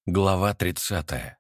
Глава 30.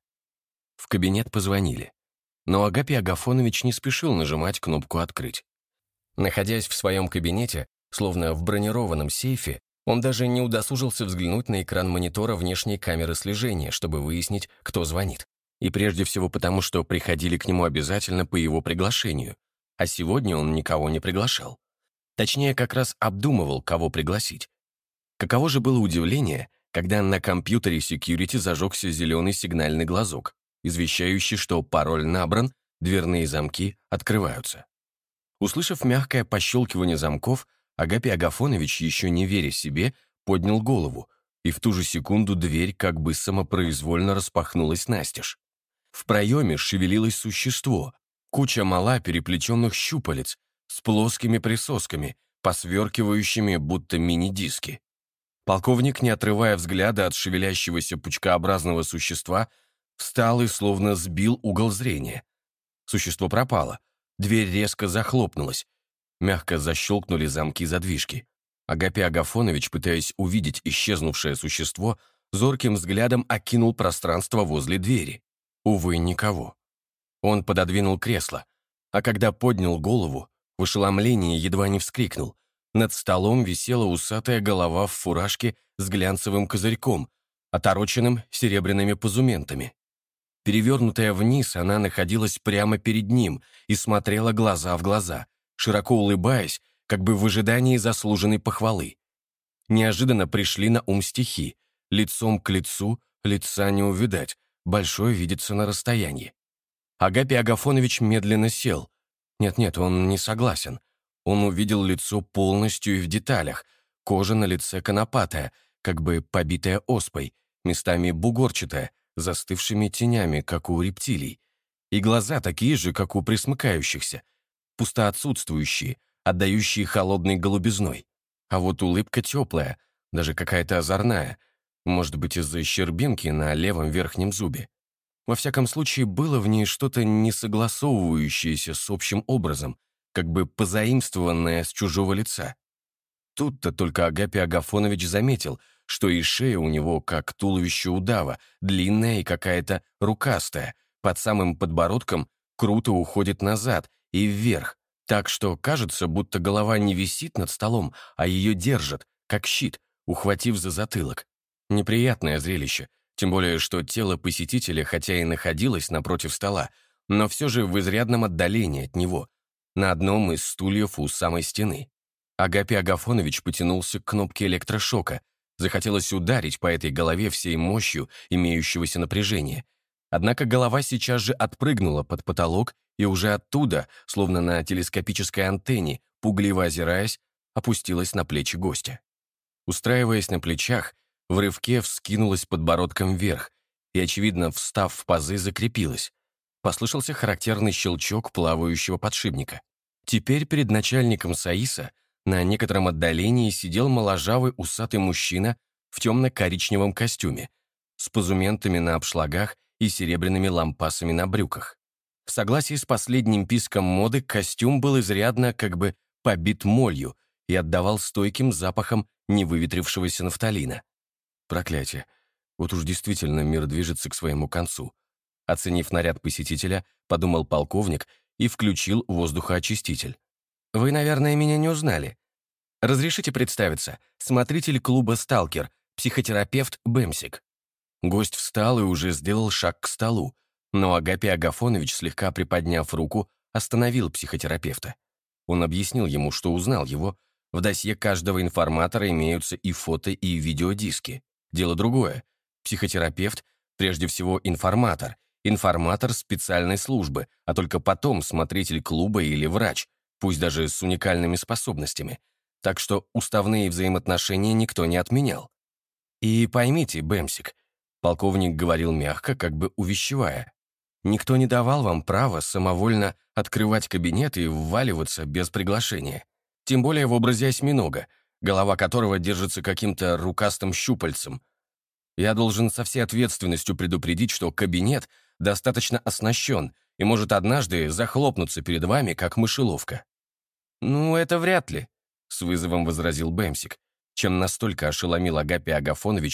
В кабинет позвонили. Но Агапий Агафонович не спешил нажимать кнопку «Открыть». Находясь в своем кабинете, словно в бронированном сейфе, он даже не удосужился взглянуть на экран монитора внешней камеры слежения, чтобы выяснить, кто звонит. И прежде всего потому, что приходили к нему обязательно по его приглашению, а сегодня он никого не приглашал. Точнее, как раз обдумывал, кого пригласить. Каково же было удивление, когда на компьютере security зажегся зеленый сигнальный глазок, извещающий, что пароль набран, дверные замки открываются. Услышав мягкое пощелкивание замков, Агапий Агафонович, еще не веря себе, поднял голову, и в ту же секунду дверь как бы самопроизвольно распахнулась настежь. В проеме шевелилось существо, куча мала переплетенных щупалец с плоскими присосками, посверкивающими, будто мини-диски. Полковник, не отрывая взгляда от шевелящегося пучкообразного существа, встал и словно сбил угол зрения. Существо пропало. Дверь резко захлопнулась. Мягко защелкнули замки задвижки. Агапий Агафонович, пытаясь увидеть исчезнувшее существо, зорким взглядом окинул пространство возле двери. Увы, никого. Он пододвинул кресло, а когда поднял голову, в ошеломлении едва не вскрикнул. Над столом висела усатая голова в фуражке с глянцевым козырьком, отороченным серебряными позументами. Перевернутая вниз, она находилась прямо перед ним и смотрела глаза в глаза, широко улыбаясь, как бы в ожидании заслуженной похвалы. Неожиданно пришли на ум стихи: «Лицом к лицу, лица не увидать, большое видится на расстоянии». Агапий Агафонович медленно сел. Нет, он не согласен. Он увидел лицо полностью и в деталях. Кожа на лице конопатая, как бы побитая оспой, местами бугорчатая, застывшими тенями, как у рептилий. И глаза такие же, как у пресмыкающихся, пустоотсутствующие, отдающие холодной голубизной. А вот улыбка теплая, даже какая-то озорная, может быть, из-за щербинки на левом верхнем зубе. Во всяком случае, было в ней что-то несогласовывающееся с общим образом, как бы позаимствованное с чужого лица. Тут-то только Агапий Агафонович заметил, что и шея у него, как туловище удава, длинная и какая-то рукастая, под самым подбородком круто уходит назад и вверх, так что кажется, будто голова не висит над столом, а ее держат, как щит, ухватив за затылок. Неприятное зрелище, тем более, что тело посетителя, хотя и находилось напротив стола, но все же в изрядном отдалении от него, на одном из стульев у самой стены. Агапий Агафонович потянулся к кнопке электрошока. Захотелось ударить по этой голове всей мощью имеющегося напряжения. Однако голова сейчас же отпрыгнула под потолок и уже оттуда, словно на телескопической антенне, пугливо озираясь, опустилась на плечи гостя. Устраиваясь на плечах, в рывке вскинулась подбородком вверх и, очевидно, встав в пазы, закрепилась. Послышался характерный щелчок плавающего подшипника. Теперь перед начальником САИСа на некотором отдалении сидел моложавый усатый мужчина в темно-коричневом костюме, с позументами на обшлагах и серебряными лампасами на брюках. В согласии с последним писком моды костюм был изрядно как бы побит молью и отдавал стойким запахом невыветрившегося нафталина. Проклятие. Вот уж действительно мир движется к своему концу. Оценив наряд посетителя, подумал полковник и включил воздухоочиститель. «Вы, наверное, меня не узнали. Разрешите представиться, смотритель клуба «Сталкер», психотерапевт Бэмсик». Гость встал и уже сделал шаг к столу, но Агапий Агафонович, слегка приподняв руку, остановил психотерапевта. Он объяснил ему, что узнал его. В досье каждого информатора имеются и фото, и видеодиски. Дело другое. Психотерапевт, прежде всего информатор специальной службы, а только потом смотритель клуба или врач, пусть даже с уникальными способностями. Так что уставные взаимоотношения никто не отменял. И поймите, Бэмсик, полковник говорил мягко, как бы увещевая, никто не давал вам права самовольно открывать кабинет и вваливаться без приглашения. Тем более в образе осьминога, голова которого держится каким-то рукастым щупальцем. Я должен со всей ответственностью предупредить, что кабинет достаточно оснащен и может однажды захлопнуться перед вами, как мышеловка». «Ну, это вряд ли», — с вызовом возразил Бэмсик, чем настолько ошеломил Агапия Агафоновича,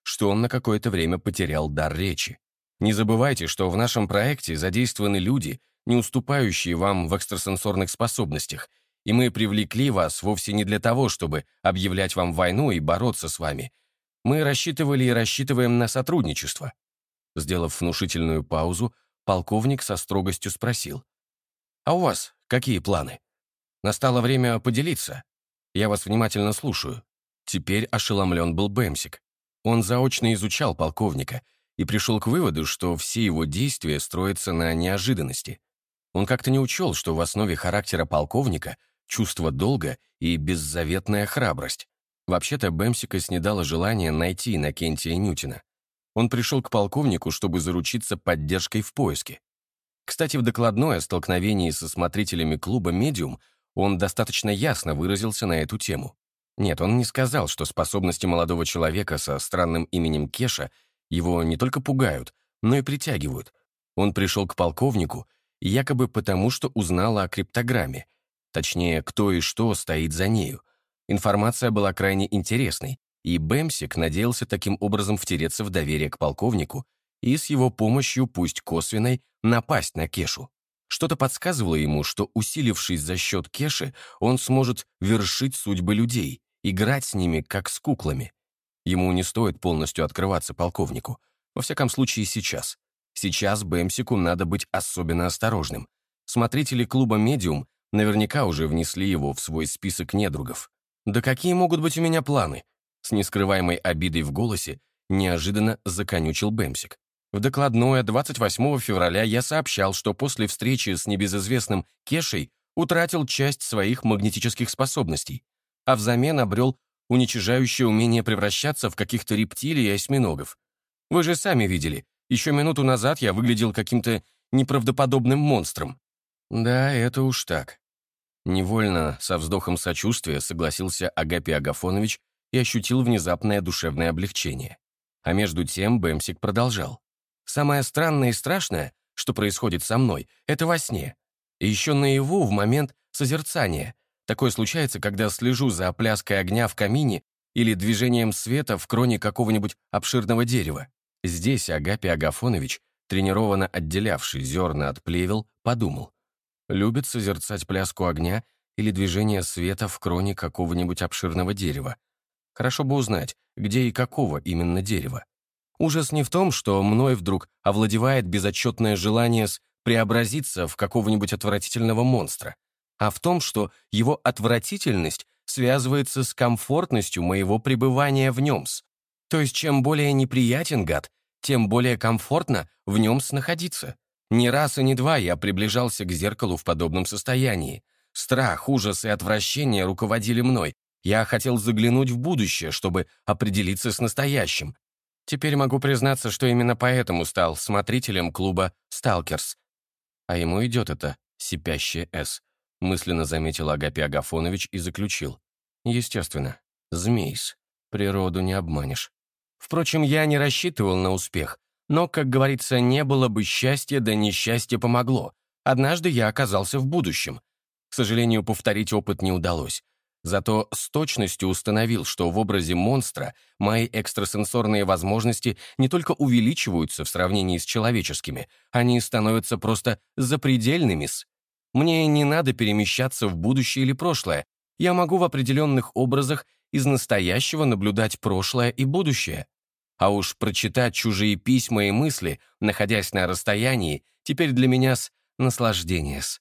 что он на какое-то время потерял дар речи. Не забывайте, что в нашем проекте задействованы люди, не уступающие вам в экстрасенсорных способностях, и мы привлекли вас вовсе не для того, чтобы объявлять вам войну и бороться с вами. Мы рассчитывали и рассчитываем на сотрудничество». Сделав внушительную паузу, полковник со строгостью спросил: «А у вас какие планы? Настало время поделиться. Я вас внимательно слушаю». Теперь ошеломлен был Бэмсик. Он заочно изучал полковника и пришел к выводу, что все его действия строятся на неожиданности. Он как-то не учел, что в основе характера полковника чувство долга и беззаветная храбрость. Вообще-то Бэмсика снедало желание найти Иннокентия Нютина. Он пришел к полковнику, чтобы заручиться поддержкой в поиске. Кстати, в докладной о столкновении со смотрителями клуба «Медиум» он достаточно ясно выразился на эту тему. Нет, он не сказал, что способности молодого человека со странным именем Кеша его не только пугают, но и притягивают. Он пришел к полковнику якобы потому, что узнал о криптограмме, точнее, кто и что стоит за нею. Информация была крайне интересной, и Бэмсик надеялся таким образом втереться в доверие к полковнику и с его помощью, пусть косвенной, напасть на Кешу. Что-то подсказывало ему, что, усилившись за счет Кеши, он сможет вершить судьбы людей, играть с ними, как с куклами. Ему не стоит полностью открываться полковнику. Во всяком случае, сейчас. Сейчас Бэмсику надо быть особенно осторожным. Смотрители клуба «Медиум» наверняка уже внесли его в свой список недругов. «Да какие могут быть у меня планы?» С нескрываемой обидой в голосе неожиданно законючил Бэмсик. В докладной от 28 февраля я сообщал, что после встречи с небезызвестным Кешей утратил часть своих магнетических способностей, а взамен обрел уничижающее умение превращаться в каких-то рептилий и осьминогов. Вы же сами видели, еще минуту назад я выглядел каким-то неправдоподобным монстром. Да, это уж так. Невольно, со вздохом сочувствия, согласился Агапий Агафонович и ощутил внезапное душевное облегчение. А между тем Бэмсик продолжал. «Самое странное и страшное, что происходит со мной, это во сне. И еще наяву в момент созерцания. Такое случается, когда слежу за пляской огня в камине или движением света в кроне какого-нибудь обширного дерева». Здесь Агапий Агафонович, тренированно отделявший зерна от плевел, подумал. Любит созерцать пляску огня или движение света в кроне какого-нибудь обширного дерева. Хорошо бы узнать, где и какого именно дерева. Ужас не в том, что мной вдруг овладевает безотчетное желание преобразиться в какого-нибудь отвратительного монстра, а в том, что его отвратительность связывается с комфортностью моего пребывания в нем. То есть чем более неприятен гад, тем более комфортно в нем находиться. Не раз и не два я приближался к зеркалу в подобном состоянии. Страх, ужас и отвращение руководили мной. Я хотел заглянуть в будущее, чтобы определиться с настоящим. Теперь могу признаться, что именно поэтому стал смотрителем клуба «Сталкерс». А ему идет это сипящее «С», мысленно заметил Агапий Агафонович и заключил. Естественно, змейс. Природу не обманешь. Впрочем, я не рассчитывал на успех. Но, как говорится, не было бы счастья, да несчастье помогло. Однажды я оказался в будущем. К сожалению, повторить опыт не удалось. Зато с точностью установил, что в образе монстра мои экстрасенсорные возможности не только увеличиваются в сравнении с человеческими, они становятся просто запредельными. Мне не надо перемещаться в будущее или прошлое. Я могу в определенных образах из настоящего наблюдать прошлое и будущее. А уж прочитать чужие письма и мысли, находясь на расстоянии, теперь для меня наслаждение-с.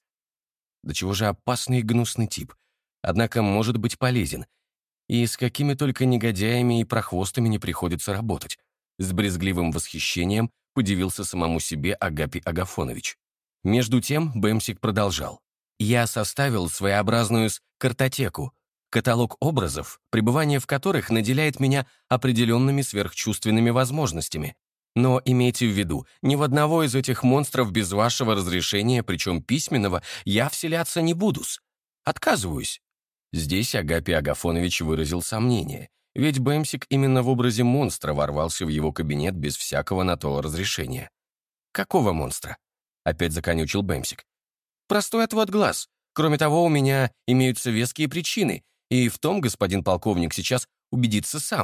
Да чего же опасный и гнусный тип. Однако может быть полезен. И с какими только негодяями и прохвостами не приходится работать. С брезгливым восхищением подивился самому себе Агапий Агафонович. Между тем Бэмсик продолжал. «Я составил своеобразную картотеку, каталог образов, пребывание в которых наделяет меня определенными сверхчувственными возможностями. Но имейте в виду, ни в одного из этих монстров без вашего разрешения, причем письменного, я вселяться не буду-с. Отказываюсь». Здесь Агапий Агафонович выразил сомнение, ведь Бэмсик именно в образе монстра ворвался в его кабинет без всякого на то разрешения. «Какого монстра?» — опять законючил Бэмсик. «Простой отвод глаз. Кроме того, у меня имеются веские причины, и в том господин полковник сейчас убедится сам.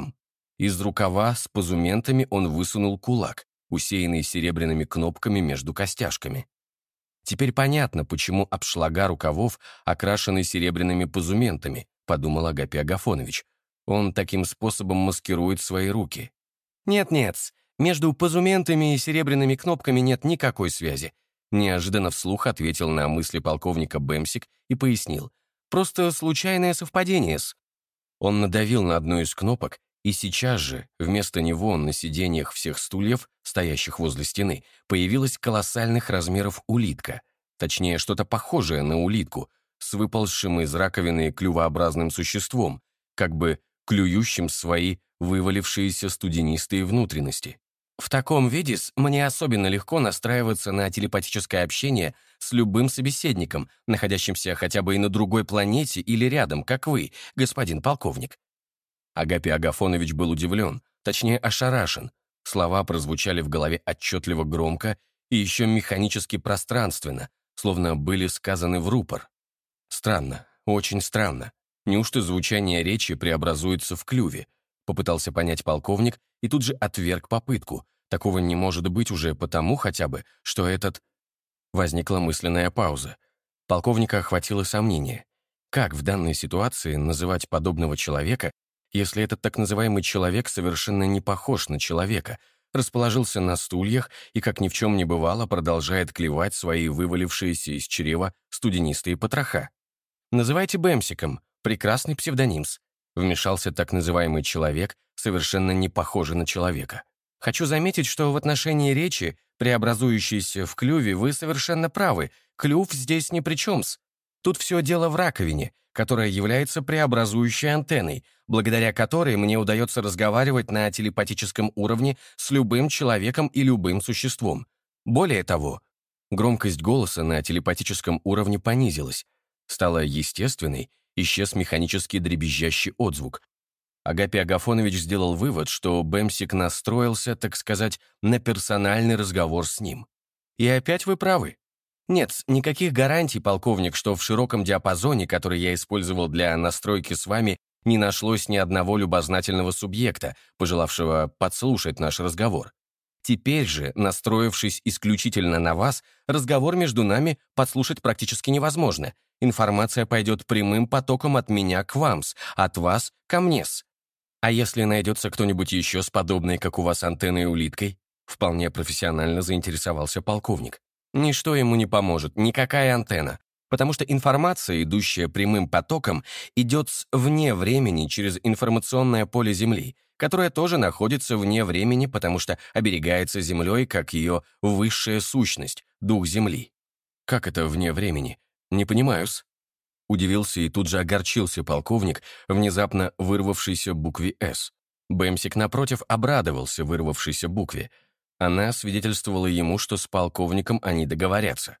Из рукава с позументами он высунул кулак, усеянный серебряными кнопками между костяшками. «Теперь понятно, почему обшлага рукавов окрашены серебряными позументами», подумал Агапий Агафонович. «Он таким способом маскирует свои руки». «Нет-нет, между позументами и серебряными кнопками нет никакой связи», неожиданно вслух ответил на мысли полковника Бэмсик и пояснил. «Просто случайное совпадение-с». Он надавил на одну из кнопок, и сейчас же вместо него на сиденьях всех стульев, стоящих возле стены, появилась колоссальных размеров улитка, точнее, что-то похожее на улитку, с выползшим из раковины клювообразным существом, как бы клюющим свои вывалившиеся студенистые внутренности. В таком виде мне особенно легко настраиваться на телепатическое общение с любым собеседником, находящимся хотя бы и на другой планете или рядом, как вы, господин полковник. Агапий Агафонович был удивлен, точнее ошарашен. Слова прозвучали в голове отчетливо громко и еще механически пространственно, словно были сказаны в рупор. Странно, очень странно. Неужто звучание речи преобразуется в клюве? Попытался понять полковник и тут же отверг попытку. Такого не может быть уже потому хотя бы, что этот... Возникла мысленная пауза. Полковника охватило сомнение. Как в данной ситуации называть подобного человека, если этот так называемый человек совершенно не похож на человека, расположился на стульях и, как ни в чем не бывало, продолжает клевать свои вывалившиеся из чрева студенистые потроха? «Называйте Бэмсиком, прекрасный псевдонимс», вмешался так называемый человек, совершенно не похожий на человека. «Хочу заметить, что в отношении речи, преобразующейся в клюве, вы совершенно правы. Клюв здесь ни при чем-с. Тут все дело в раковине, которая является преобразующей антенной, благодаря которой мне удается разговаривать на телепатическом уровне с любым человеком и любым существом. Более того, громкость голоса на телепатическом уровне понизилась, стала естественной, исчез механический дребезжащий отзвук. Агапий Агафонович сделал вывод, что Бэмсик настроился, так сказать, на персональный разговор с ним. И опять вы правы. Нет, никаких гарантий, полковник, что в широком диапазоне, который я использовал для настройки с вами, не нашлось ни одного любознательного субъекта, пожелавшего подслушать наш разговор. Теперь же, настроившись исключительно на вас, разговор между нами подслушать практически невозможно. Информация пойдет прямым потоком от меня к вам-с, от вас ко мне-с. А если найдется кто-нибудь еще с подобной, как у вас, антенной улиткой? Вполне профессионально заинтересовался полковник. Ничто ему не поможет, никакая антенна, потому что информация, идущая прямым потоком, идет вне времени через информационное поле Земли, которое тоже находится вне времени, потому что оберегается Землей как ее высшая сущность, дух Земли. Как это вне времени? Не понимаю-с. Удивился и тут же огорчился полковник, внезапно вырвавшейся букве «С». Бэмсик, напротив, обрадовался вырвавшейся букве. Она свидетельствовала ему, что с полковником они договорятся.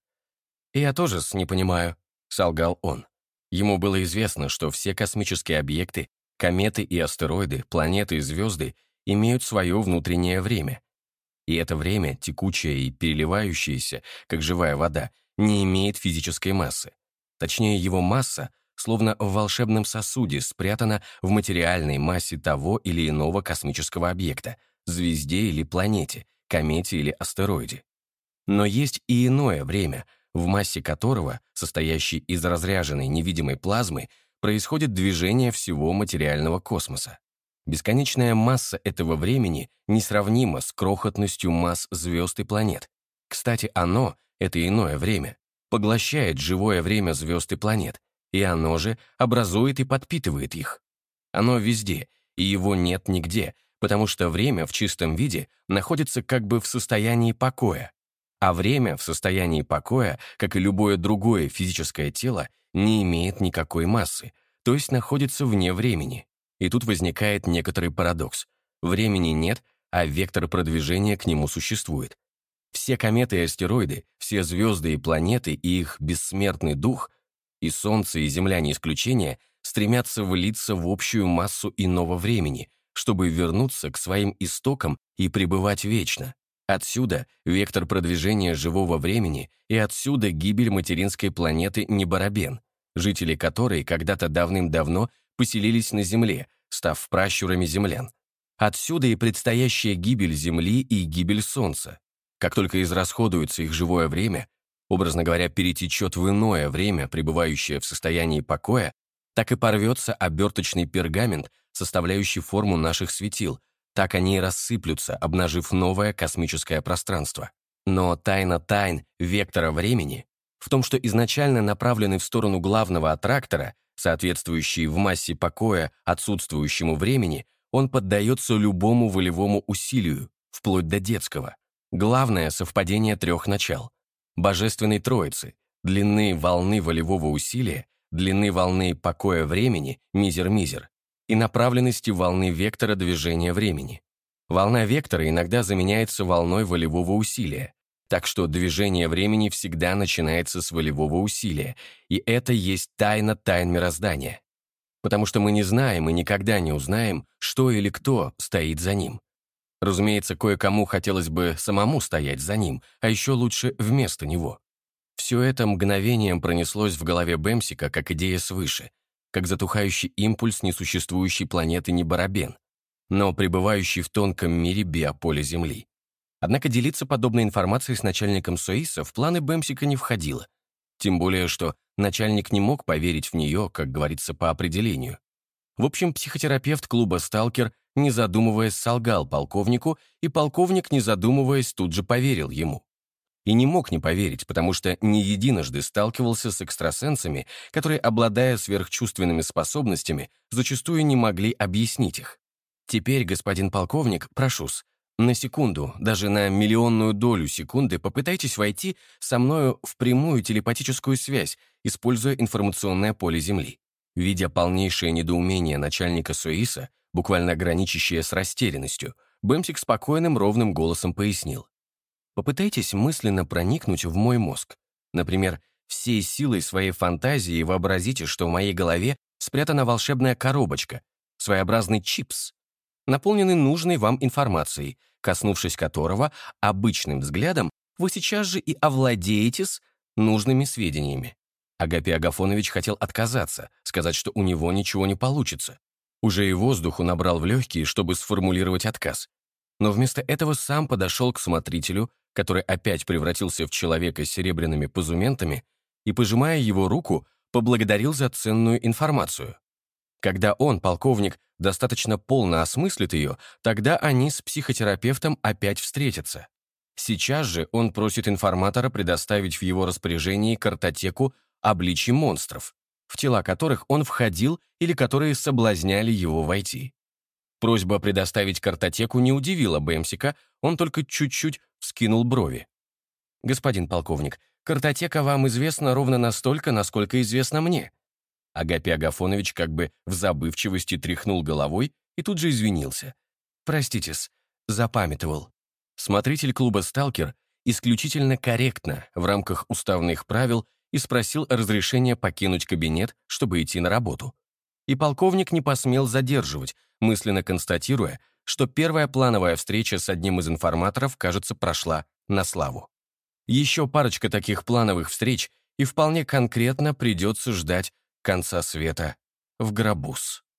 «Я тоже не понимаю», — солгал он. Ему было известно, что все космические объекты, кометы и астероиды, планеты и звезды имеют свое внутреннее время. И это время, текучее и переливающееся, как живая вода, не имеет физической массы. Точнее, его масса, словно в волшебном сосуде, спрятана в материальной массе того или иного космического объекта, звезде или планете, комете или астероиде. Но есть и иное время, в массе которого, состоящей из разряженной невидимой плазмы, происходит движение всего материального космоса. Бесконечная масса этого времени несравнима с крохотностью масс звезд и планет. Кстати, оно, это иное время, поглощает живое время звезд и планет, и оно же образует и подпитывает их. Оно везде, и его нет нигде, потому что время в чистом виде находится как бы в состоянии покоя, а время в состоянии покоя, как и любое другое физическое тело, не имеет никакой массы, то есть находится вне времени. И тут возникает некоторый парадокс. Времени нет, а вектор продвижения к нему существует. Все кометы и астероиды, все звезды и планеты и их бессмертный дух, и Солнце, и Земля не исключение, стремятся влиться в общую массу иного времени, чтобы вернуться к своим истокам и пребывать вечно. Отсюда вектор продвижения живого времени и отсюда гибель материнской планеты Неборобен, жители которой когда-то давным-давно поселились на Земле, став пращурами землян. Отсюда и предстоящая гибель Земли и гибель Солнца. Как только израсходуется их живое время, образно говоря, перетечет в иное время, пребывающее в состоянии покоя, так и порвется оберточный пергамент, составляющий форму наших светил, так они и рассыплются, обнажив новое космическое пространство. Но тайна тайн вектора времени в том, что изначально направленный в сторону главного аттрактора, соответствующий в массе покоя отсутствующему времени, он поддается любому волевому усилию, вплоть до детского. Главное — совпадение трех начал. Божественной Троицы, длины волны волевого усилия, длины волны покоя времени, мизер-мизер, и направленности волны вектора движения времени. Волна вектора иногда заменяется волной волевого усилия, так что движение времени всегда начинается с волевого усилия, и это есть тайна тайн мироздания. Потому что мы не знаем и никогда не узнаем, что или кто стоит за ним. Разумеется, кое-кому хотелось бы самому стоять за ним, а еще лучше вместо него. Все это мгновением пронеслось в голове Бэмсика как идея свыше, как затухающий импульс несуществующей планеты Неборобен, но пребывающий в тонком мире биополя Земли. Однако делиться подобной информацией с начальником СОИСа в планы Бэмсика не входило, тем более что начальник не мог поверить в нее, как говорится, по определению. В общем, психотерапевт клуба «Сталкер», не задумываясь, солгал полковнику, и полковник, не задумываясь, тут же поверил ему. И не мог не поверить, потому что не единожды сталкивался с экстрасенсами, которые, обладая сверхчувственными способностями, зачастую не могли объяснить их. Теперь, господин полковник, прошу-с, на секунду, даже на миллионную долю секунды попытайтесь войти со мною в прямую телепатическую связь, используя информационное поле Земли. Видя полнейшее недоумение начальника СОИСа, буквально граничащее с растерянностью, Бэмсик спокойным ровным голосом пояснил. Попытайтесь мысленно проникнуть в мой мозг. Например, всей силой своей фантазии вообразите, что в моей голове спрятана волшебная коробочка, своеобразный чипс, наполненный нужной вам информацией, коснувшись которого обычным взглядом вы сейчас же и овладеетесь нужными сведениями. Агапий Агафонович хотел отказаться, сказать, что у него ничего не получится. Уже и воздуху набрал в легкие, чтобы сформулировать отказ. Но вместо этого сам подошел к смотрителю, который опять превратился в человека с серебряными позументами, и, пожимая его руку, поблагодарил за ценную информацию. Когда он, полковник, достаточно полно осмыслит ее, тогда они с психотерапевтом опять встретятся. Сейчас же он просит информатора предоставить в его распоряжении картотеку обличий монстров, в тела которых он входил или которые соблазняли его войти. Просьба предоставить картотеку не удивила Бэмсика, он только чуть-чуть вскинул брови. «Господин полковник, картотека вам известна ровно настолько, насколько известна мне». Агапий Агафонович как бы в забывчивости тряхнул головой и тут же извинился. «Простите-с, запамятовал». Смотритель клуба «Сталкер» исключительно корректно, в рамках уставных правил, и спросил разрешения покинуть кабинет, чтобы идти на работу. И полковник не посмел задерживать, мысленно констатируя, что первая плановая встреча с одним из информаторов, кажется, прошла на славу. Еще парочка таких плановых встреч, и вполне конкретно придется ждать конца света в гробус.